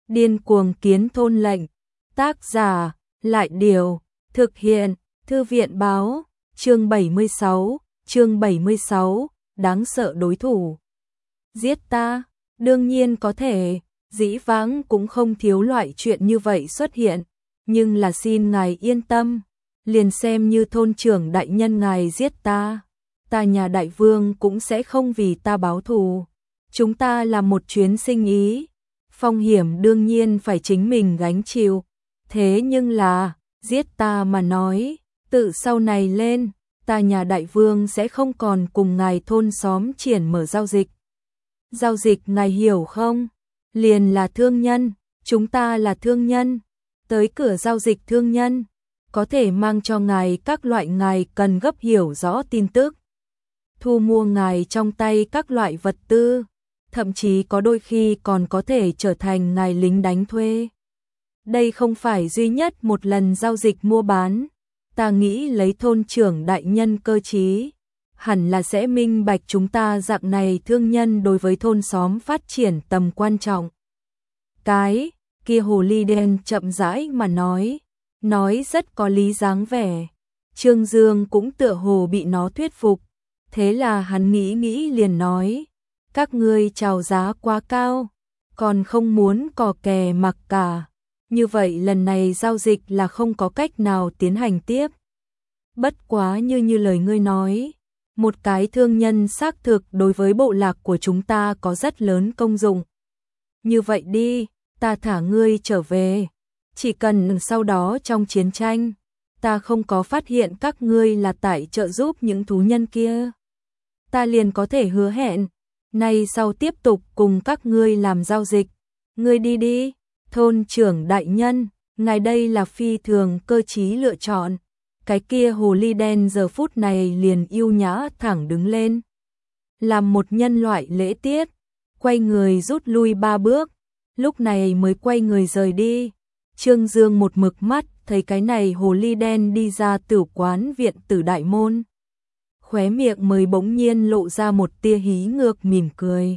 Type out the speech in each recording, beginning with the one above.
Điên cuồng kiến thôn lệnh. Tác giả, Lại Điều, thực hiện, Thư viện báo, chương 76, đáng sợ đối thủ. Giết ta, đương nhiên có thể, dĩ vãng cũng không thiếu loại chuyện như vậy xuất hiện, nhưng là xin ngài yên tâm, liền xem như thôn trưởng đại nhân ngài giết ta nhà đại vương cũng sẽ không vì ta báo thù. Chúng ta là một chuyến sinh ý, phong hiểm đương nhiên phải chính mình gánh chịu, thế nhưng là, giết ta mà nói, tự sau này lên, ta nhà đại vương sẽ không còn cùng ngài thôn xóm triển mở giao dịch. Giao dịch ngài hiểu không? Liền là thương nhân, chúng ta là thương nhân, tới cửa giao dịch thương nhân, có thể mang cho ngài các loại ngài cần gấp hiểu rõ tin tức, thu mua ngài trong tay các loại vật tư, thậm chí có đôi khi còn có thể trở thành ngài lính đánh thuê. Đây không phải duy nhất một lần giao dịch mua bán, ta nghĩ lấy thôn trưởng đại nhân cơ trí, hẳn là sẽ minh bạch chúng ta dạng này thương nhân đối với thôn xóm phát triển tầm quan trọng. Cái kia hồ ly đen chậm rãi mà nói rất có lý dáng vẻ. Trương Dương cũng tựa hồ bị nó thuyết phục, thế là hắn nghĩ liền nói, các ngươi chào giá quá cao, còn không muốn cò kè mặc cả, như vậy lần này giao dịch là không có cách nào tiến hành tiếp. Bất quá như lời ngươi nói, một cái thương nhân xác thực đối với bộ lạc của chúng ta có rất lớn công dụng. Như vậy đi, ta thả ngươi trở về, chỉ cần sau đó trong chiến tranh, ta không có phát hiện các ngươi là tại trợ giúp những thú nhân kia, ta liền có thể hứa hẹn, nay sau tiếp tục cùng các ngươi làm giao dịch. Ngươi đi đi, thôn trưởng đại nhân, ngài đây là phi thường cơ trí lựa chọn. Cái kia hồ ly đen giờ phút này liền yêu nhã thẳng đứng lên, làm một nhân loại lễ tiết, quay người rút lui 3 bước, lúc này mới quay người rời đi. Trương Dương một mực mắt thấy cái này hồ ly đen đi ra tử quán viện tử đại môn, khóe miệng mới bỗng nhiên lộ ra một tia hí ngược mỉm cười.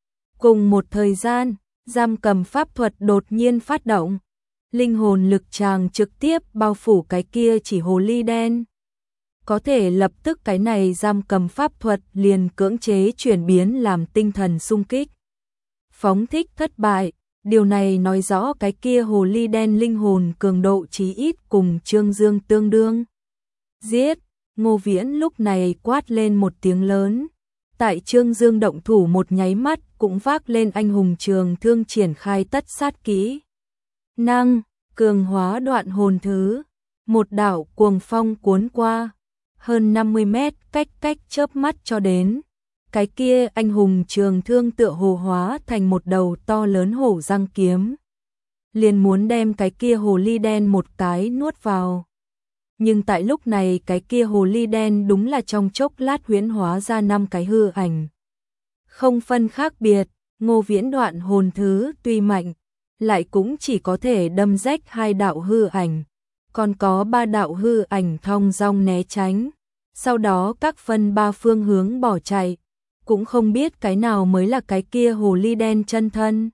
Cùng một thời gian, giam cầm pháp thuật đột nhiên phát động, linh hồn lực tràng trực tiếp bao phủ cái kia chỉ hồ ly đen. Có thể lập tức cái này giam cầm pháp thuật liền cưỡng chế chuyển biến làm tinh thần xung kích. Phóng thích thất bại, điều này nói rõ cái kia hồ ly đen linh hồn cường độ chí ít cùng Trương Dương tương đương. Giết! Ngô Viễn lúc này quát lên một tiếng lớn. Tại Trương Dương động thủ một nháy mắt cũng vác lên anh hùng trường thương triển khai tất sát kỹ. Năng, cường hóa đoạn hồn thứ. Một đạo cuồng phong cuốn qua. Hơn 50 mét cách chớp mắt cho đến. Cái kia anh hùng trường thương tựa hồ hóa thành một đầu to lớn hổ răng kiếm. Liền muốn đem cái kia hồ ly đen một cái nuốt vào. Nhưng tại lúc này cái kia hồ ly đen đúng là trong chốc lát huyễn hóa ra 5 cái hư ảnh. Không phân khác biệt, Ngô Viễn đoạn hồn thứ tuy mạnh, lại cũng chỉ có thể đâm rách 2 đạo hư ảnh, còn có 3 đạo hư ảnh thong dong né tránh, sau đó các phân 3 phương hướng bỏ chạy, cũng không biết cái nào mới là cái kia hồ ly đen chân thân.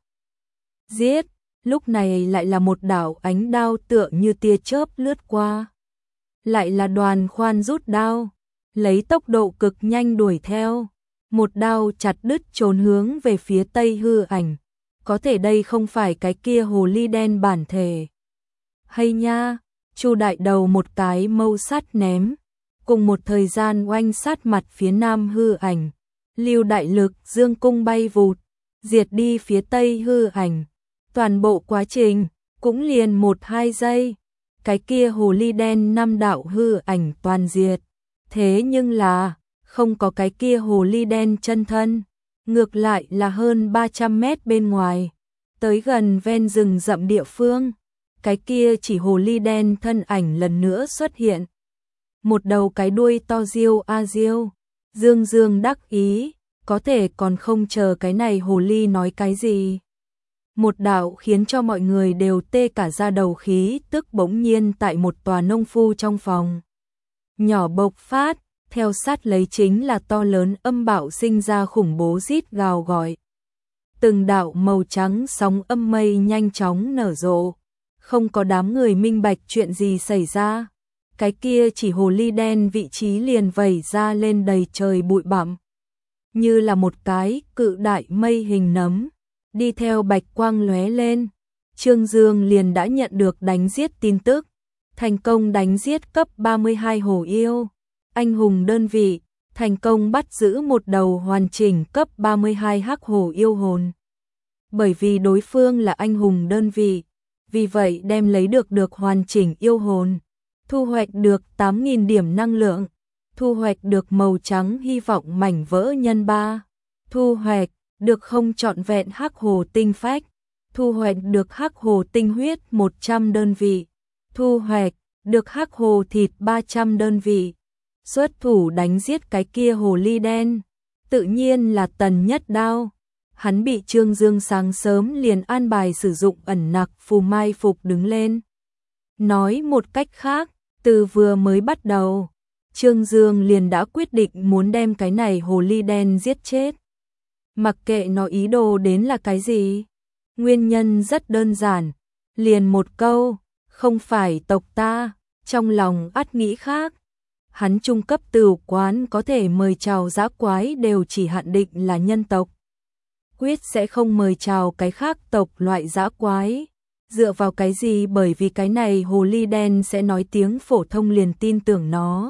Giết, lúc này lại là một đạo ánh đao tựa như tia chớp lướt qua. Lại là Đoàn Khoan rút đao, lấy tốc độ cực nhanh đuổi theo, một đao chặt đứt trốn hướng về phía tây hư ảnh. Có thể đây không phải cái kia hồ ly đen bản thể. Hay nha, Chu đại đầu một cái mâu sắt ném, cùng một thời gian oanh sát mặt phía nam hư ảnh. Lưu đại lực dương cung bay vụt, diệt đi phía tây hư ảnh. Toàn bộ quá trình cũng liền 1-2 giây. Cái kia hồ ly đen 5 đạo hư ảnh toàn diệt. Thế nhưng là, không có cái kia hồ ly đen chân thân. Ngược lại là hơn 300 mét bên ngoài. Tới gần ven rừng rậm địa phương. Cái kia chỉ hồ ly đen thân ảnh lần nữa xuất hiện. Một đầu cái đuôi to diêu a diêu. Dương đắc ý, có thể còn không chờ cái này hồ ly nói cái gì. Một đạo khiến cho mọi người đều tê cả da đầu khí tức bỗng nhiên tại một tòa nông phu trong phòng nhỏ bộc phát, theo sát lấy chính là to lớn âm bạo sinh ra khủng bố rít gào gọi. từng đạo màu trắng sóng âm mây nhanh chóng nở rộ. Không có đám người minh bạch chuyện gì xảy ra. Cái kia chỉ hồ ly đen vị trí liền vẩy ra lên đầy trời bụi bặm. Như là một cái cự đại mây hình nấm, đi theo bạch quang lóe lên. Trương Dương liền đã nhận được đánh giết tin tức, thành công đánh giết cấp 32 hồ yêu, anh hùng đơn vị, thành công bắt giữ một đầu hoàn chỉnh cấp 32 hắc hồ yêu hồn. Bởi vì đối phương là anh hùng đơn vị, vì vậy đem lấy được hoàn chỉnh yêu hồn, thu hoạch được 8.000 điểm năng lượng, thu hoạch được màu trắng hy vọng mảnh vỡ nhân 3, thu hoạch được không trọn vẹn hắc hồ tinh phách, thu hoạch được hắc hồ tinh huyết 100 đơn vị, thu hoạch được hắc hồ thịt 300 đơn vị. Xuất thủ đánh giết cái kia hồ ly đen, tự nhiên là Tần Nhất Đao. Hắn bị Trương Dương sáng sớm liền an bài sử dụng ẩn nặc phù mai phục đứng lên. Nói một cách khác, từ vừa mới bắt đầu, Trương Dương liền đã quyết định muốn đem cái này hồ ly đen giết chết. Mặc kệ nó ý đồ đến là cái gì, nguyên nhân rất đơn giản, liền một câu, không phải tộc ta, trong lòng ắt nghĩ khác. Hắn trung cấp tửu quán có thể mời chào dã quái đều chỉ hạn định là nhân tộc. Quyết sẽ không mời chào cái khác tộc loại dã quái. Dựa vào cái gì? Bởi vì cái này hồ ly đen sẽ nói tiếng phổ thông liền tin tưởng nó.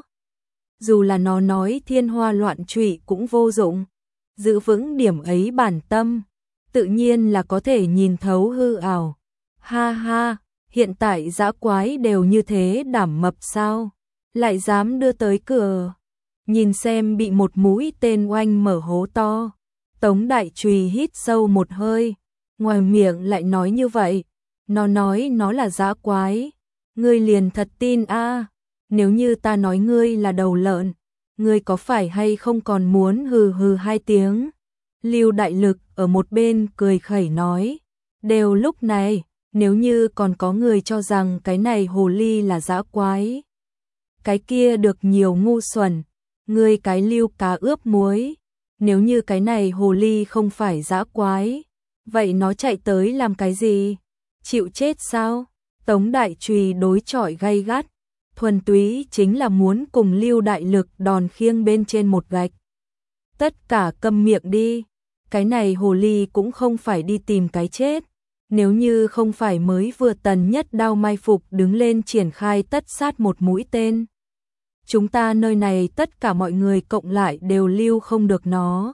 Dù là nó nói thiên hoa loạn trụy cũng vô dụng. Giữ vững điểm ấy bản tâm, tự nhiên là có thể nhìn thấu hư ảo. Ha ha, hiện tại dã quái đều như thế đảm mập sao? Lại dám đưa tới cửa. Nhìn xem bị một mũi tên oanh mở hố to. Tống Đại Trùy hít sâu một hơi, ngoài miệng lại nói như vậy. Nó nói nó là dã quái, ngươi liền thật tin a? Nếu như ta nói ngươi là đầu lợn, ngươi có phải hay không còn muốn hừ hừ hai tiếng? Lưu Đại Lực ở một bên cười khẩy nói, đều lúc này, nếu như còn có người cho rằng cái này hồ ly là dã quái, cái kia được nhiều ngu xuẩn, ngươi cái Lưu cá ướp muối. Nếu như cái này hồ ly không phải dã quái, vậy nó chạy tới làm cái gì? Chịu chết sao? Tống Đại Trùy đối chọi gay gắt, thuần túy chính là muốn cùng Lưu Đại Lực đòn khiêng bên trên một gạch. Tất cả câm miệng đi, cái này hồ ly cũng không phải đi tìm cái chết. Nếu như không phải mới vừa Tần Nhất Đao mai phục đứng lên triển khai tất sát một mũi tên, chúng ta nơi này tất cả mọi người cộng lại đều lưu không được nó.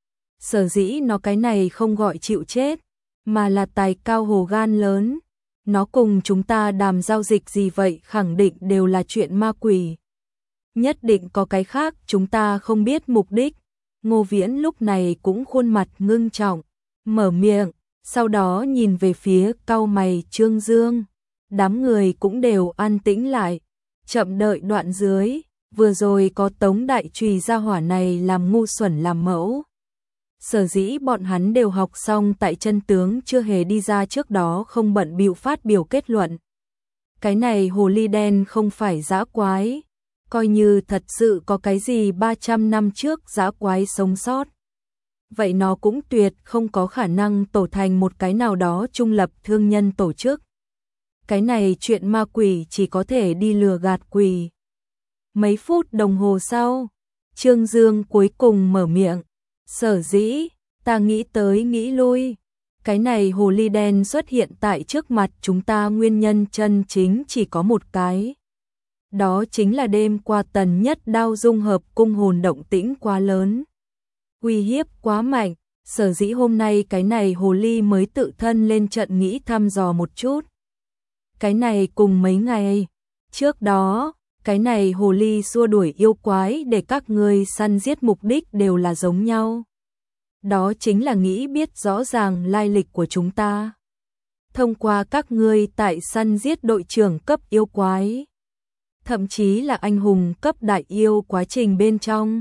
Sở dĩ nó cái này không gọi chịu chết, mà là tài cao hồ gan lớn. Nó cùng chúng ta đàm giao dịch gì vậy khẳng định đều là chuyện ma quỷ. Nhất định có cái khác chúng ta không biết mục đích. Ngô Viễn lúc này cũng khuôn mặt ngưng trọng, mở miệng, sau đó nhìn về phía cau mày Trương Dương. Đám người cũng đều an tĩnh lại, chậm đợi đoạn dưới. Vừa rồi có Tống Đại Trùy gia hỏa này làm ngu xuẩn làm mẫu. Sở dĩ bọn hắn đều học xong tại chân tướng chưa hề đi ra trước đó không bận bịu phát biểu kết luận. Cái này hồ ly đen không phải dã quái. Coi như thật sự có cái gì 300 năm trước dã quái sống sót. Vậy nó cũng tuyệt không có khả năng tổ thành một cái nào đó trung lập thương nhân tổ chức. Cái này chuyện ma quỷ chỉ có thể đi lừa gạt quỷ. Mấy phút đồng hồ sau, Trương Dương cuối cùng mở miệng. Sở dĩ, ta nghĩ tới nghĩ lui. Cái này hồ ly đen xuất hiện tại trước mặt chúng ta nguyên nhân chân chính chỉ có một cái. Đó chính là đêm qua Tần Nhất Đao dung hợp cung hồn động tĩnh quá lớn. Uy hiếp quá mạnh, sở dĩ hôm nay cái này hồ ly mới tự thân lên trận nghĩ thăm dò một chút. Cái này cùng mấy ngày trước đó, cái này hồ ly xua đuổi yêu quái để các ngươi săn giết mục đích đều là giống nhau. Đó chính là nghĩ biết rõ ràng lai lịch của chúng ta. Thông qua các ngươi tại săn giết đội trưởng cấp yêu quái, thậm chí là anh hùng cấp đại yêu quá trình bên trong,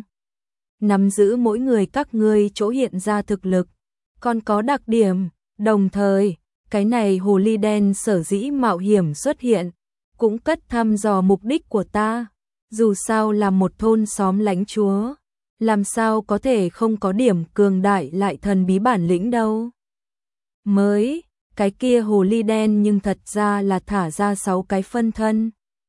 nắm giữ mỗi người các ngươi chỗ hiện ra thực lực, còn có đặc điểm, đồng thời, cái này hồ ly đen sở dĩ mạo hiểm xuất hiện, cũng cất thăm dò mục đích của ta. Dù sao là một thôn xóm lãnh chúa, làm sao có thể không có điểm cường đại lại thần bí bản lĩnh đâu. mới, cái kia hồ ly đen nhưng thật ra là thả ra 6 cái phân thân.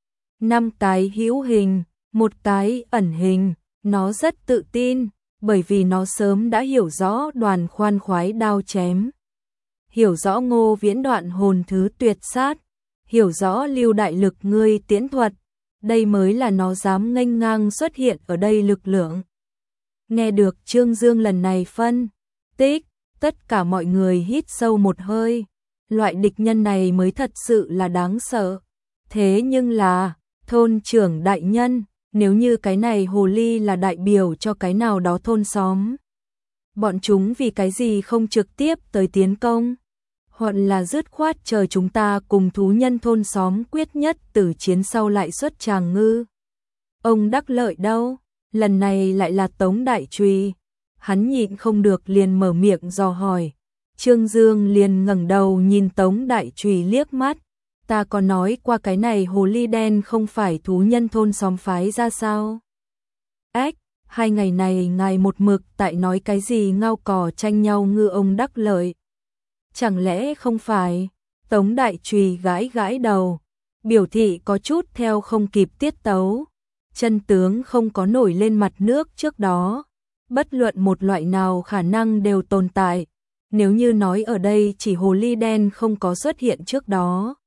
5 cái hữu hình, 1 cái ẩn hình, nó rất tự tin, bởi vì nó sớm đã hiểu rõ Đoàn khoan khoái đao chém. Hiểu rõ Ngô Viễn đoạn hồn thứ tuyệt sát, hiểu rõ Lưu Đại Lực ngươi tiễn thuật, đây mới là nó dám nghênh ngang xuất hiện ở đây lực lượng. Nghe được Trương Dương lần này phân tích, tất cả mọi người hít sâu một hơi, loại địch nhân này mới thật sự là đáng sợ. Thế nhưng là, thôn trưởng đại nhân, nếu như cái này hồ ly là đại biểu cho cái nào đó thôn xóm, bọn chúng vì cái gì không trực tiếp tới tiến công? Hoặc là dứt khoát chờ chúng ta cùng thú nhân thôn xóm quyết nhất tử chiến sau lại xuất tràng ngư. Ông Đắc Lợi đâu? Lần này lại là Tống Đại Trùy. Hắn nhịn không được liền mở miệng dò hỏi. Trương Dương liền ngẩng đầu nhìn Tống Đại Trùy liếc mắt. Ta có nói qua cái này hồ ly đen không phải thú nhân thôn xóm phái ra sao? Ếch, 2 ngày này ngài một mực tại nói cái gì ngao cò tranh nhau ngư ông Đắc Lợi. Chẳng lẽ không phải? Tống Đại Trùy gãi gãi đầu, biểu thị có chút theo không kịp tiết tấu. Chân tướng không có nổi lên mặt nước trước đó, bất luận một loại nào khả năng đều tồn tại. Nếu như nói ở đây chỉ hồ ly đen không có xuất hiện trước đó,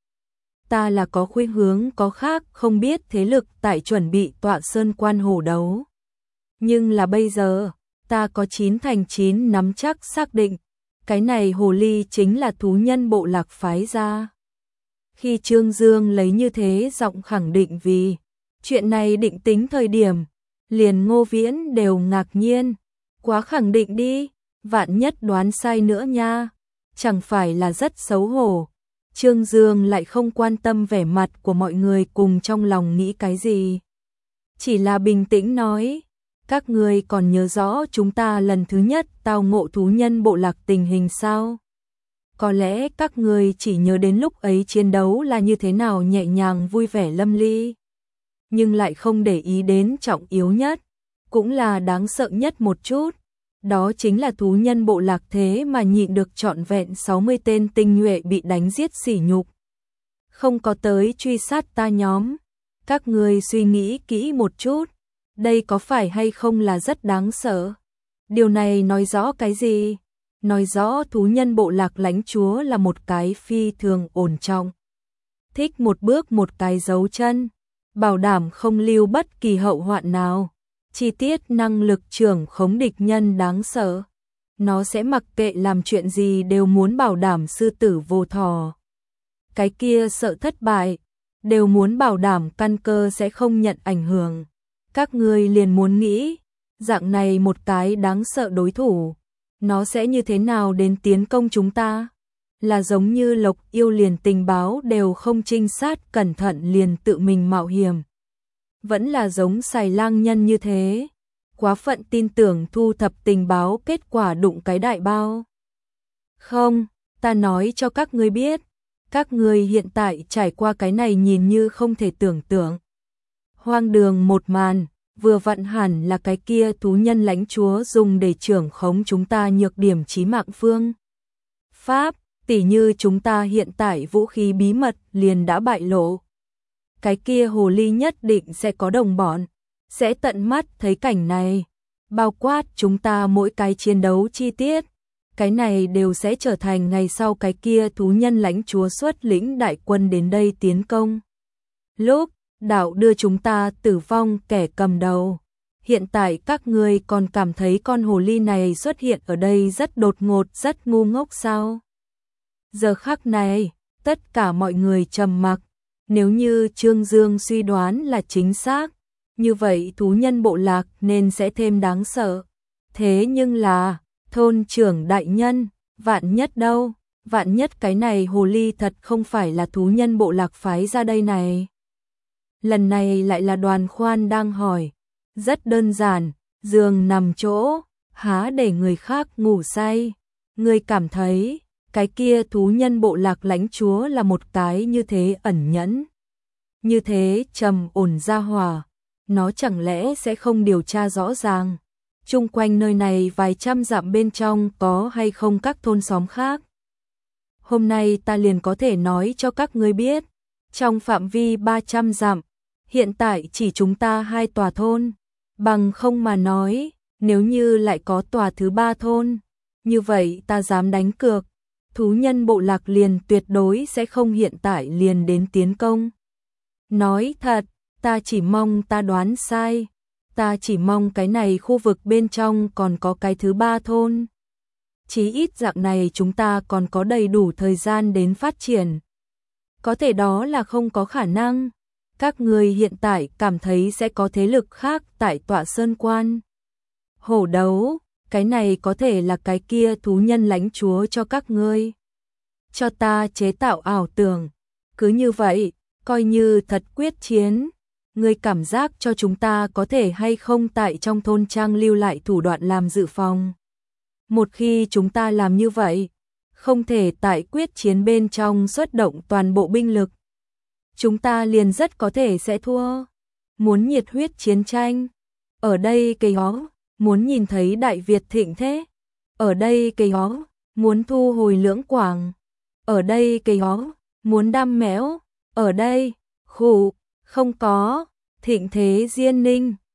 ta là có khuynh hướng có khác không biết thế lực tại chuẩn bị tọa sơn quan hổ đấu. Nhưng là bây giờ, ta có 9 thành 9 nắm chắc xác định, cái này hồ ly chính là thú nhân bộ lạc phái ra. Khi Trương Dương lấy như thế giọng khẳng định vì chuyện này định tính thời điểm, liền Ngô Viễn đều ngạc nhiên. Quá khẳng định đi, vạn nhất đoán sai nữa nha, chẳng phải là rất xấu hổ. Trương Dương lại không quan tâm vẻ mặt của mọi người cùng trong lòng nghĩ cái gì. Chỉ là bình tĩnh nói, các người còn nhớ rõ chúng ta lần thứ nhất tao ngộ thú nhân bộ lạc tình hình sao? Có lẽ các người chỉ nhớ đến lúc ấy chiến đấu là như thế nào nhẹ nhàng vui vẻ lâm ly, nhưng lại không để ý đến trọng yếu nhất, cũng là đáng sợ nhất một chút. Đó chính là thú nhân bộ lạc thế mà nhịn được trọn vẹn 60 tên tinh nhuệ bị đánh giết sỉ nhục. Không có tới truy sát ta nhóm. Các người suy nghĩ kỹ một chút, đây có phải hay không là rất đáng sợ? Điều này nói rõ cái gì? Nói rõ thú nhân bộ lạc lãnh chúa là một cái phi thường ổn trọng. Thích một bước một cái dấu chân, bảo đảm không lưu bất kỳ hậu hoạn nào. Chi tiết năng lực trưởng khống địch nhân đáng sợ. Nó sẽ mặc kệ làm chuyện gì đều muốn bảo đảm sư tử vô thỏ. Cái kia sợ thất bại, đều muốn bảo đảm căn cơ sẽ không nhận ảnh hưởng. Các ngươi liền muốn nghĩ, dạng này một cái đáng sợ đối thủ, nó sẽ như thế nào đến tiến công chúng ta? Là giống như Lộc Yêu liền tình báo đều không trinh sát cẩn thận liền tự mình mạo hiểm. Vẫn là giống Xài Lang Nhân như thế, quá phận tin tưởng thu thập tình báo kết quả đụng cái đại bao. Không, ta nói cho các ngươi biết, các ngươi hiện tại trải qua cái này nhìn như không thể tưởng tượng. Hoang đường một màn, vừa vặn hẳn là cái kia thú nhân lãnh chúa dùng để trưởng khống chúng ta nhược điểm chí mạng phương pháp, tỉ như chúng ta hiện tại vũ khí bí mật liền đã bại lộ. Cái kia hồ ly nhất định sẽ có đồng bọn, sẽ tận mắt thấy cảnh này, bao quát chúng ta mỗi cái chiến đấu chi tiết, cái này đều sẽ trở thành ngày sau cái kia thú nhân lãnh chúa xuất lĩnh đại quân đến đây tiến công. Lúc đạo đưa chúng ta tử vong kẻ cầm đầu, hiện tại các ngươi còn cảm thấy con hồ ly này xuất hiện ở đây rất đột ngột, rất ngu ngốc sao? Giờ khắc này, tất cả mọi người trầm mặc. Nếu như Trương Dương suy đoán là chính xác, như vậy thú nhân bộ lạc nên sẽ thêm đáng sợ. Thế nhưng là, thôn trưởng đại nhân, vạn nhất đâu, vạn nhất cái này hồ ly thật không phải là thú nhân bộ lạc phái ra đây này. Lần này lại là Đoàn Khoan đang hỏi, rất đơn giản, giường nằm chỗ, há để người khác ngủ say. Người cảm thấy cái kia thú nhân bộ lạc lãnh chúa là một cái như thế ẩn nhẫn, như thế trầm ổn gia hỏa, nó chẳng lẽ sẽ không điều tra rõ ràng chung quanh nơi này vài trăm dặm bên trong có hay không các thôn xóm khác? hôm nay ta liền có thể nói cho các ngươi biết, trong phạm vi 300 dặm, hiện tại chỉ chúng ta 2 tòa thôn, bằng không mà nói, nếu như lại có tòa thứ 3 thôn, như vậy ta dám đánh cược, thú nhân bộ lạc liền tuyệt đối sẽ không hiện tại liền đến tiến công. Nói thật, ta chỉ mong ta đoán sai, ta chỉ mong cái này khu vực bên trong còn có cái thứ 3 thôn. Chí ít dạng này chúng ta còn có đầy đủ thời gian đến phát triển. Có thể đó là không có khả năng. Các người hiện tại cảm thấy sẽ có thế lực khác tại tọa sơn quan. Hổ đấu, cái này có thể là cái kia thú nhân lãnh chúa cho các ngươi. Cho ta chế tạo ảo tưởng. Cứ như vậy, coi như thật quyết chiến. Ngươi cảm giác cho chúng ta có thể hay không tại trong thôn trang lưu lại thủ đoạn làm dự phòng. Một khi chúng ta làm như vậy, không thể tại quyết chiến bên trong xuất động toàn bộ binh lực. Chúng ta liền rất có thể sẽ thua. Muốn nhiệt huyết chiến tranh. Ở đây cây hó, muốn nhìn thấy Đại Việt thịnh thế. Ở đây cây hó, muốn thu hồi Lưỡng Quảng. Ở đây cây hó, muốn đam mẽo. Ở đây, khủ, không có, thịnh thế Diên Ninh.